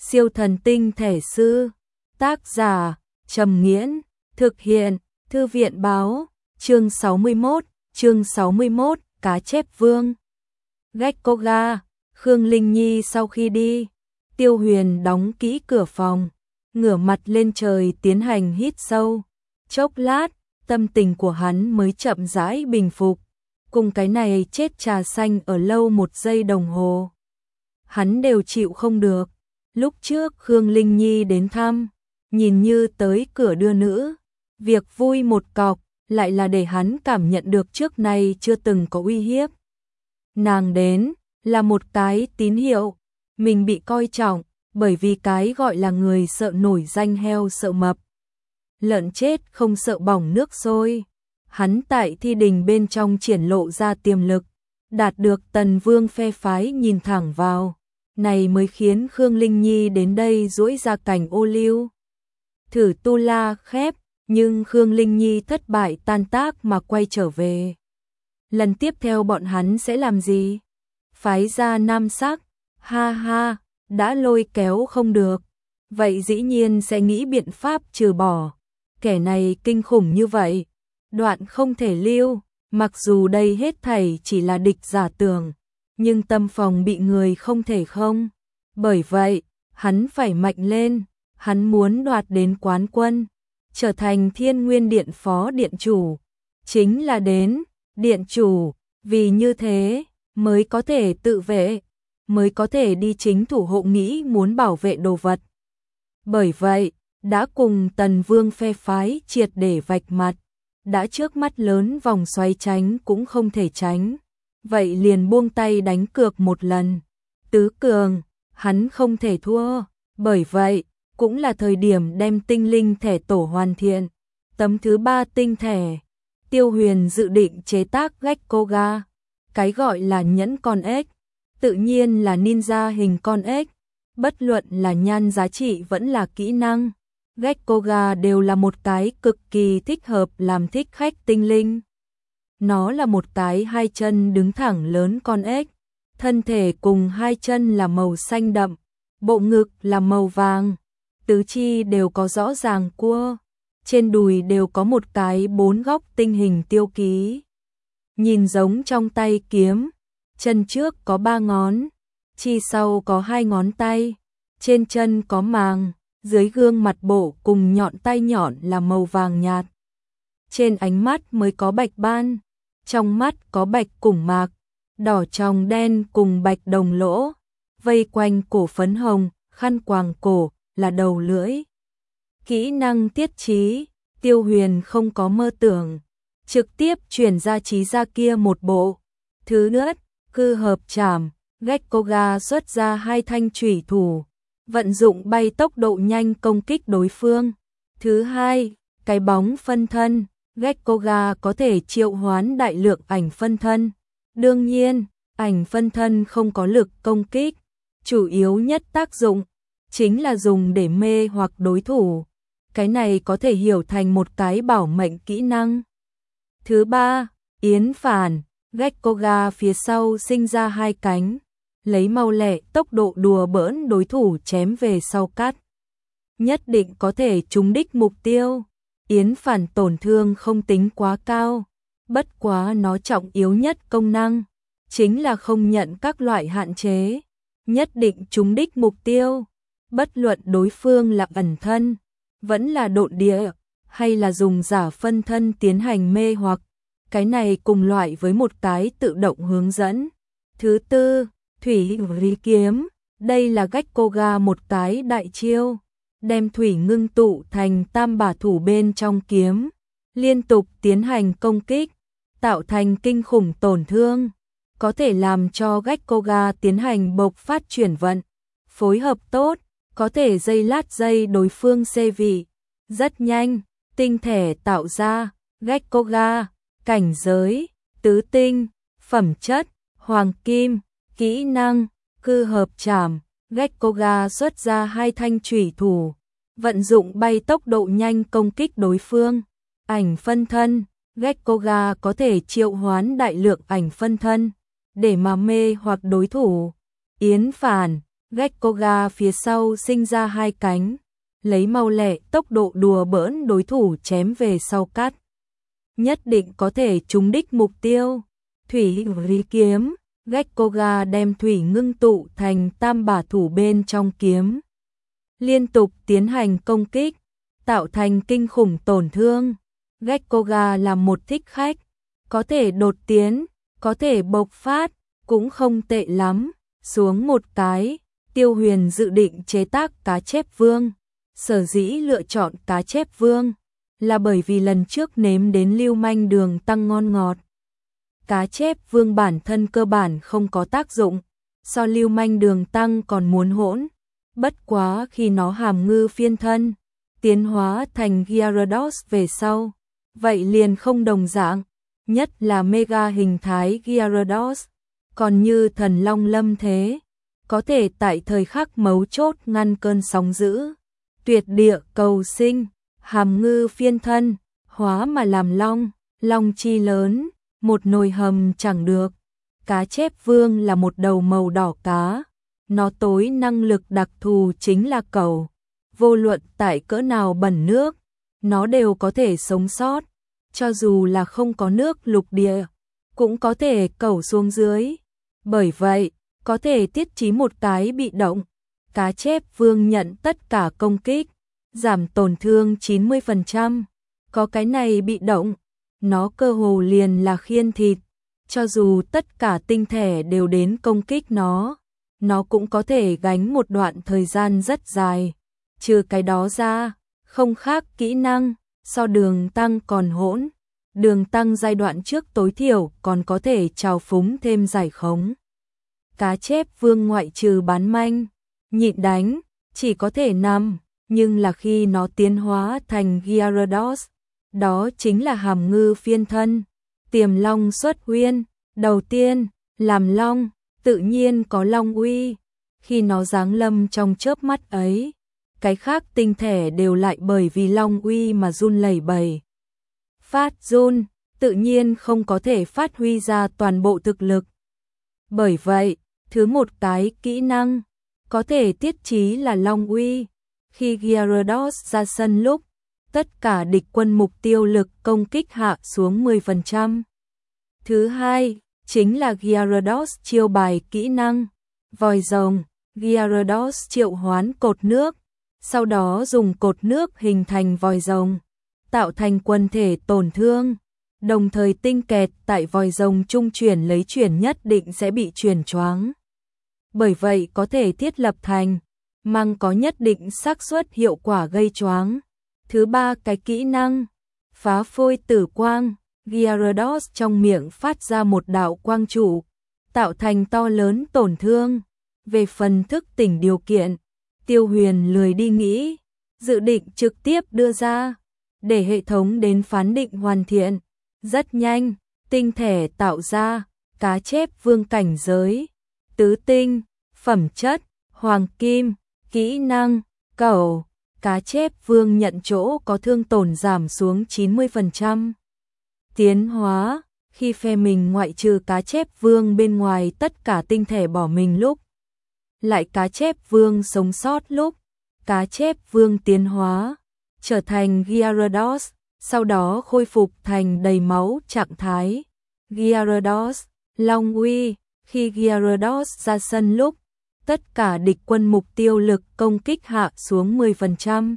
Siêu thần tinh thể sư. Tác giả Trầm Nghiễn. Thực hiện Thư viện Báo. Chương 61, Cá chép vương. Gekkoga. Khương Linh Nhi sau khi đi, Tiêu Huyền đóng kỹ cửa phòng, ngửa mặt lên trời tiến hành hít sâu. Chốc lát, tâm tình của hắn mới chậm rãi bình phục. Cùng cái này chết trà xanh ở lâu 1 giây đồng hồ, hắn đều chịu không được. Lúc trước Khương Linh Nhi đến thăm, nhìn như tới cửa đưa nữ, việc vui một cọc, lại là để hắn cảm nhận được trước nay chưa từng có uy hiếp. Nàng đến là một cái tín hiệu, mình bị coi trọng, bởi vì cái gọi là người sợ nổi danh heo sợ mập. Lợn chết không sợ bỏng nước sôi. Hắn tại thi đình bên trong triển lộ ra tiềm lực, đạt được Tần Vương phe phái nhìn thẳng vào. Này mới khiến Khương Linh Nhi đến đây duỗi ra cảnh ô liu. Thử tu la khép, nhưng Khương Linh Nhi thất bại tan tác mà quay trở về. Lần tiếp theo bọn hắn sẽ làm gì? Phái ra nam sắc, ha ha, đã lôi kéo không được, vậy dĩ nhiên sẽ nghĩ biện pháp trừ bỏ. Kẻ này kinh khủng như vậy, đoạn không thể lưu, mặc dù đây hết thảy chỉ là địch giả tưởng, nhưng tâm phòng bị người không thể không. Bởi vậy, hắn phải mạnh lên, hắn muốn đoạt đến quán quân, trở thành Thiên Nguyên Điện phó điện chủ, chính là đến điện chủ, vì như thế mới có thể tự vệ, mới có thể đi chính thủ hộ nghĩ muốn bảo vệ đồ vật. Bởi vậy, đã cùng Tần Vương phe phái triệt để vạch mặt, đã trước mắt lớn vòng xoay tránh cũng không thể tránh, vậy liền buông tay đánh cược một lần. Tứ cường, hắn không thể thua, bởi vậy, cũng là thời điểm đem tinh linh thẻ tổ hoàn thiện. Tấm thứ 3 tinh thẻ, Tiêu Huyền dự định chế tác Gekkoga, cái gọi là nhẫn con ếch, tự nhiên là ninja hình con ếch, bất luận là nhan giá trị vẫn là kỹ năng. Gekkoga đều là một cái cực kỳ thích hợp làm thích khách tinh linh. Nó là một cái 2 chân đứng thẳng lớn con ếch, thân thể cùng 2 chân là màu xanh đậm, bộ ngực là màu vàng, tứ chi đều có rõ ràng cua, trên đùi đều có một cái 4 góc tinh hình tiêu ký, nhìn giống trong tay kiếm, chân trước có 3 ngón, chi sau có 2 ngón tay, trên chân có màng, dưới gương mặt bộ cùng nhọn tay nhọn là màu vàng nhạt. Trên ánh mắt mới có bạch ban, trong mắt có bạch củng mạc, đỏ tròng đen cùng bạch đồng lỗ, vây quanh cổ phấn hồng, khăn quàng cổ là đầu lưỡi. Kỹ năng tiết trí, Tiêu Huyền không có mơ tưởng, trực tiếp chuyển ra trí ra kia một bộ. Thứ nhất, cư hợp trảm, Gekkoga xuất ra 2 thanh chủy thủ, vận dụng bay tốc độ nhanh công kích đối phương. Thứ hai, cái bóng phân thân, Gekkoga có thể triệu hoán đại lượng ảnh phân thân. Đương nhiên, ảnh phân thân không có lực công kích, chủ yếu nhất tác dụng chính là dùng để mê hoặc đối thủ. Cái này có thể hiểu thành một cái bảo mệnh kỹ năng. Thứ ba, yến phản, Gekkoga phía sau sinh ra 2 cánh, lấy mau lẹ tốc độ đùa bỡn đối thủ chém về sau cắt. Nhất định có thể trúng đích mục tiêu. Yến phản tổn thương không tính quá cao, bất quá nó trọng yếu nhất công năng chính là không nhận các loại hạn chế, nhất định trúng đích mục tiêu, bất luận đối phương là ẩn thân, vẫn là độn địa, hay là dùng giả phân thân tiến hành mê hoặc, cái này cùng loại với một cái tự động hướng dẫn. Thứ tư, thủy rí kiếm, đây là Gekkoga một cái đại chiêu, đem thủy ngưng tụ thành tam bả thủ bên trong kiếm, liên tục tiến hành công kích, tạo thành kinh khủng tổn thương, có thể làm cho Gekkoga tiến hành bộc phát chuyển vận, phối hợp tốt, có thể giây lát giây đối phương xê vị, rất nhanh, tinh thể tạo ra, Gekkoga, cảnh giới, tứ tinh, phẩm chất, hoàng kim, kỹ năng, cư hợp trảm, Gekkoga xuất ra 2 thanh chủy thủ, vận dụng bay tốc độ nhanh công kích đối phương. Ảnh phân thân, Gekkoga có thể triệu hoán đại lượng ảnh phân thân để mà mê hoặc đối thủ. Yến phản, Gekkoga phía sau sinh ra hai cánh, lấy mau lẹ tốc độ đùa bỡn đối thủ chém về sau cắt. Nhất định có thể trúng đích mục tiêu. Thủy Rí kiếm, Gekkoga đem thủy ngưng tụ thành tam bả thủ bên trong kiếm. Liên tục tiến hành công kích, tạo thành kinh khủng tổn thương. Gekkoga là một thích khách, có thể đột tiến, có thể bộc phát, cũng không tệ lắm. Xuống một cái, Tiêu Huyền dự định chế tác cá chép vương. Sở dĩ lựa chọn cá chép vương là bởi vì lần trước nếm đến lưu manh đường tăng ngon ngọt. Cá chép vương bản thân cơ bản không có tác dụng, so lưu manh đường tăng còn muốn hỗn. Bất quá khi nó hàm ngư phiên thân, tiến hóa thành Gyarados về sau, vậy liền không đồng dạng, nhất là mega hình thái Gyarados, còn như thần long lâm thế, có thể tại thời khắc mấu chốt ngăn cơn sóng dữ. Tuyệt địa cầu sinh, hàm ngư phiên thân, hóa mà làm long, long chi lớn, một nồi hầm chẳng được. Cá chép vương là một đầu màu đỏ cá, nó tối năng lực đặc thù chính là cẩu. Vô luận tại cỡ nào bẩn nước, nó đều có thể sống sót, cho dù là không có nước lục địa, cũng có thể cẩu xuống dưới. Bởi vậy, có thể tiết chí một cái bị động. Cá chép vương nhận tất cả công kích, giảm tổn thương 90%. Có cái này bị động, nó cơ hồ liền là khiên thịt. Cho dù tất cả tinh thể đều đến công kích nó cũng có thể gánh một đoạn thời gian rất dài. Trừ cái đó ra, không khác kỹ năng, so đường tăng còn hỗn. Đường tăng giai đoạn trước tối thiểu còn có thể trào phúng thêm giải khống. Cá chép vương ngoại trừ bán manh, nhịn đánh, chỉ có thể nằm, nhưng là khi nó tiến hóa thành Gyarados, đó chính là hàm ngư phiên thân, tiềm long xuất huyên, đầu tiên, làm long, tự nhiên có long uy, khi nó giáng lâm trong chớp mắt ấy, cái khác tinh thể đều lại bởi vì long uy mà run lẩy bẩy. Phát run, tự nhiên không có thể phát huy ra toàn bộ thực lực. Bởi vậy, thứ một cái kỹ năng có thể tiết chí là long uy. Khi Gyarados ra sân lúc, tất cả địch quân mục tiêu lực công kích hạ xuống 10%. Thứ hai, chính là Gyarados chiêu bài kỹ năng. Vòi rồng, Gyarados triệu hoán cột nước, sau đó dùng cột nước hình thành vòi rồng, tạo thành quần thể tổn thương. Đồng thời tinh kẹt tại vòi rồng trung chuyển lấy chuyển nhất định sẽ bị chuyển choáng. Bởi vậy có thể thiết lập thành mang có nhất định xác suất hiệu quả gây choáng. Thứ ba cái kỹ năng phá phôi tử quang, Gyarados trong miệng phát ra một đạo quang trụ, tạo thành to lớn tổn thương. Về phần thức tỉnh điều kiện, Tiêu Huyền lười đi nghĩ, dự định trực tiếp đưa ra, để hệ thống đến phán định hoàn thiện. Rất nhanh, tinh thể tạo ra, cá chép vương cảnh giới, tứ tinh, phẩm chất, hoàng kim, kỹ năng, cẩu, cá chép vương nhận chỗ có thương tổn giảm xuống 90%. Tiến hóa, khi phe mình ngoại trừ cá chép vương bên ngoài tất cả tinh thể bỏ mình lúc, lại cá chép vương sống sót lúc, cá chép vương tiến hóa, trở thành Gyarados, sau đó khôi phục thành đầy máu trạng thái. Gyarados, long uy, khi Gyarados ra sân lúc, tất cả địch quân mục tiêu lực công kích hạ xuống 10%.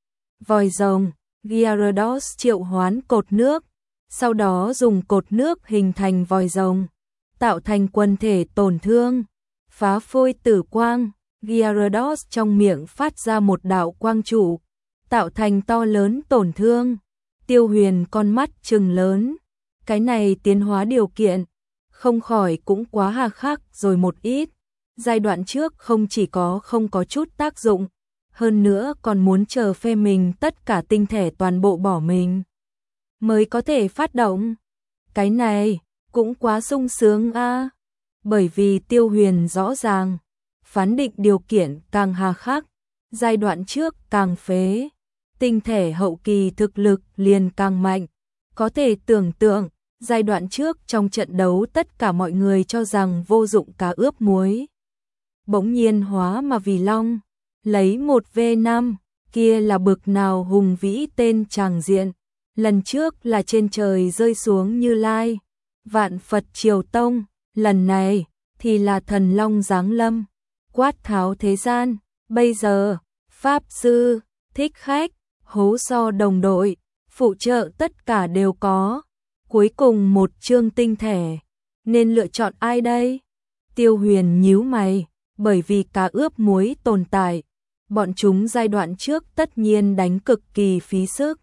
Vòi rồng, Gyarados triệu hoán cột nước, sau đó dùng cột nước hình thành vòi rồng, tạo thành quần thể tổn thương. Phá phôi tử quang, Gyarados trong miệng phát ra một đạo quang trụ, tạo thành to lớn tổn thương. Tiêu Huyền con mắt trừng lớn, cái này tiến hóa điều kiện, không khỏi cũng quá hà khắc rồi một ít. Giai đoạn trước không chỉ không có chút tác dụng, hơn nữa còn muốn chờ phe mình tất cả tinh thể toàn bộ bỏ mình mới có thể phát động. Cái này cũng quá sung sướng a. Bởi vì Tiêu Huyền rõ ràng, phán định điều kiện càng hà khắc, giai đoạn trước càng phế, tinh thể hậu kỳ thực lực liền càng mạnh. Có thể tưởng tượng, giai đoạn trước trong trận đấu tất cả mọi người cho rằng vô dụng cá ướp muối. bỗng nhiên hóa mà vì long, lấy 1v5, kia là bực nào hùng vĩ tên tràng diện. Lần trước là trên trời rơi xuống Như Lai, Vạn Phật Triều Tông, lần này thì là thần long giáng lâm, quát tháo thế gian. Bây giờ, Pháp Sư, Thích Khách, Hố So đồng đội, phụ trợ tất cả đều có. Cuối cùng một chương tinh thể, nên lựa chọn ai đây? Tiêu Huyền nhíu mày, bởi vì cá ướp muối tồn tại, bọn chúng giai đoạn trước tất nhiên đánh cực kỳ phí sức.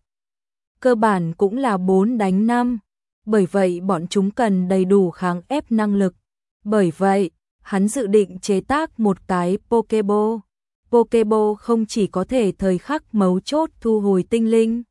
Cơ bản cũng là 4 đánh 5, bởi vậy bọn chúng cần đầy đủ kháng ép năng lực. Bởi vậy, hắn dự định chế tác một cái Pokéball. Pokéball không chỉ có thể thời khắc mấu chốt thu hồi tinh linh,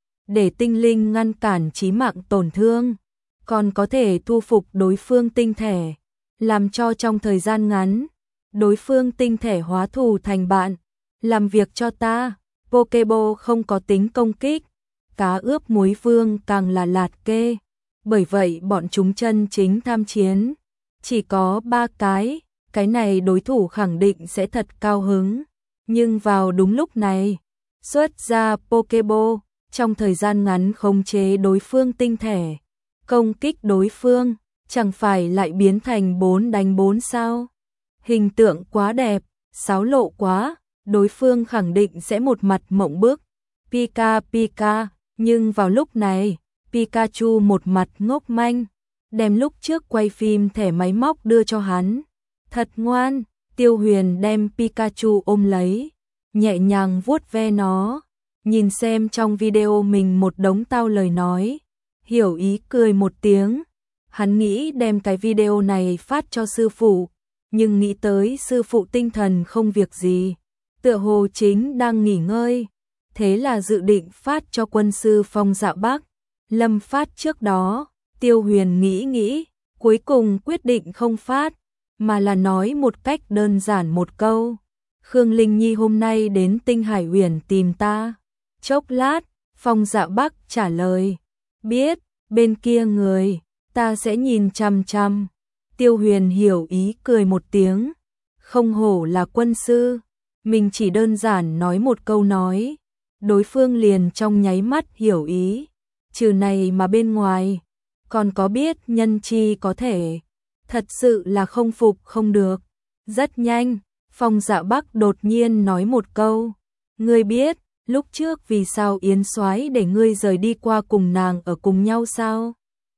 để tinh linh ngăn cản chí mạng tổn thương, còn có thể thu phục đối phương tinh thể, làm cho trong thời gian ngắn, đối phương tinh thể hóa thù thành bạn. Làm việc cho ta, Pokéball không có tính công kích, cá ướp muối vương càng là lạt kê, bởi vậy bọn chúng chân chính tham chiến chỉ có 3 cái này đối thủ khẳng định sẽ thật cao hứng. Nhưng vào đúng lúc này, xuất ra Pokéball, trong thời gian ngắn khống chế đối phương tinh thể, công kích đối phương, chẳng phải lại biến thành 4 đánh 4 sao? Hình tượng quá đẹp, xáo lộ quá, đối phương khẳng định sẽ một mặt mộng bức. Pika Pika, nhưng vào lúc này, Pikachu một mặt ngốc manh, đem lúc trước quay phim thẻ máy móc đưa cho hắn. Thật ngoan, Tiêu Huyền đem Pikachu ôm lấy, nhẹ nhàng vuốt ve nó, nhìn xem trong video mình một đống tao lời nói, hiểu ý cười một tiếng. Hắn nghĩ đem cái video này phát cho sư phụ, nhưng nghĩ tới sư phụ tinh thần không việc gì, tựa hồ chính đang nghỉ ngơi, thế là dự định phát cho quân sư Phong Dạ Bắc. Lâm phát trước đó, Tiêu Huyền nghĩ, cuối cùng quyết định không phát, mà là nói một cách đơn giản một câu. Khương Linh Nhi hôm nay đến Tinh Hải Uyển tìm ta. Chốc lát, Phong Dạ Bắc trả lời, biết, bên kia người, ta sẽ nhìn chằm chằm. Tiêu Huyền hiểu ý cười một tiếng, không hổ là quân sư, mình chỉ đơn giản nói một câu nói, đối phương liền trong nháy mắt hiểu ý, trừ này mà bên ngoài, còn có biết nhân chi có thể, thật sự là không phục không được. Rất nhanh, Phong Dạ Bắc đột nhiên nói một câu, ngươi biết, lúc trước vì sao Yến Soái để ngươi rời đi qua cùng nàng ở cùng nhau sao?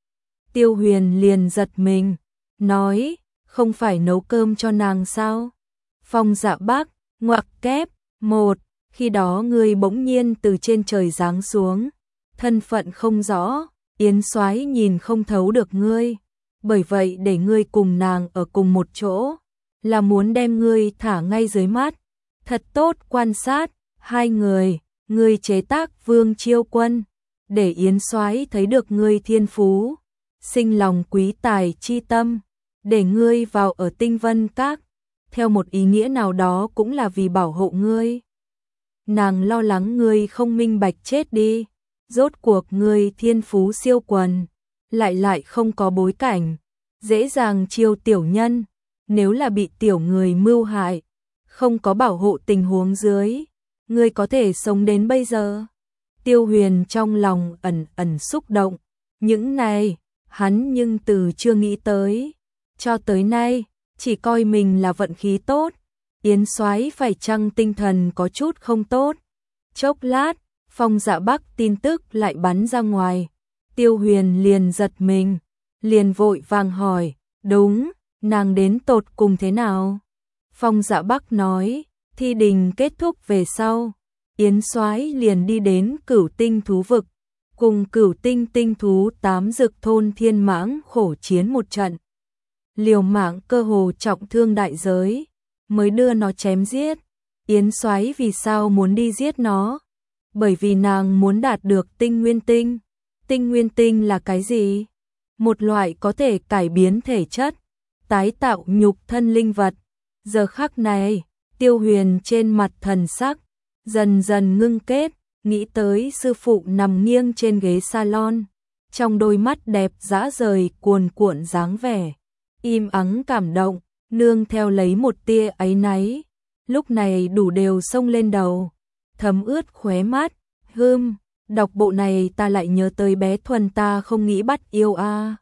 Tiêu Huyền liền giật mình, nói, không phải nấu cơm cho nàng sao? Phong Dạ Bắc, ngoặc kép, một, khi đó ngươi bỗng nhiên từ trên trời giáng xuống, thân phận không rõ, Yến Soái nhìn không thấu được ngươi, bởi vậy để ngươi cùng nàng ở cùng một chỗ, là muốn đem ngươi thả ngay dưới mắt, thật tốt quan sát, hai người, ngươi chế tác Vương Chiêu Quân, để Yến Soái thấy được ngươi thiên phú, sinh lòng quý tài chi tâm, để ngươi vào ở Tinh Vân Các, theo một ý nghĩa nào đó cũng là vì bảo hộ ngươi. Nàng lo lắng ngươi không minh bạch chết đi, rốt cuộc ngươi thiên phú siêu quần, lại không có bối cảnh, dễ dàng chiêu tiểu nhân, nếu là bị tiểu người mưu hại, không có bảo hộ tình huống dưới, ngươi có thể sống đến bây giờ. Tiêu Huyền trong lòng ẩn xúc động, những này, hắn nhưng từ chưa nghĩ tới, cho tới nay, chỉ coi mình là vận khí tốt, Yến Soái phải chăng tinh thần có chút không tốt. Chốc lát, Phong Dạ Bắc tin tức lại bắn ra ngoài, Tiêu Huyền liền giật mình, liền vội vàng hỏi, đúng, nàng đến tột cùng thế nào? Phong Dạ Bắc nói, thi đình kết thúc về sau, Yến Soái liền đi đến Cửu Tinh thú vực, cùng Cửu Tinh tinh thú 8 dực thôn thiên mãng khổ chiến một trận. Liều mạng cơ hồ trọng thương đại giới, mới đưa nó chém giết. Yến Soái vì sao muốn đi giết nó? Bởi vì nàng muốn đạt được tinh nguyên tinh. Tinh nguyên tinh là cái gì? Một loại có thể cải biến thể chất, tái tạo nhục thân linh vật. Giờ khắc này, Tiêu Huyền trên mặt thần sắc dần dần ngưng kết, nghĩ tới sư phụ nằm nghiêng trên ghế salon, trong đôi mắt đẹp dã rời cuồn cuộn dáng vẻ im ắng cảm động, nương theo lấy một tia áy náy, lúc này đủ đều xông lên đầu, thấm ướt khóe mắt, đọc bộ này ta lại nhớ tới bé Thuần ta không nghĩ bắt yêu a.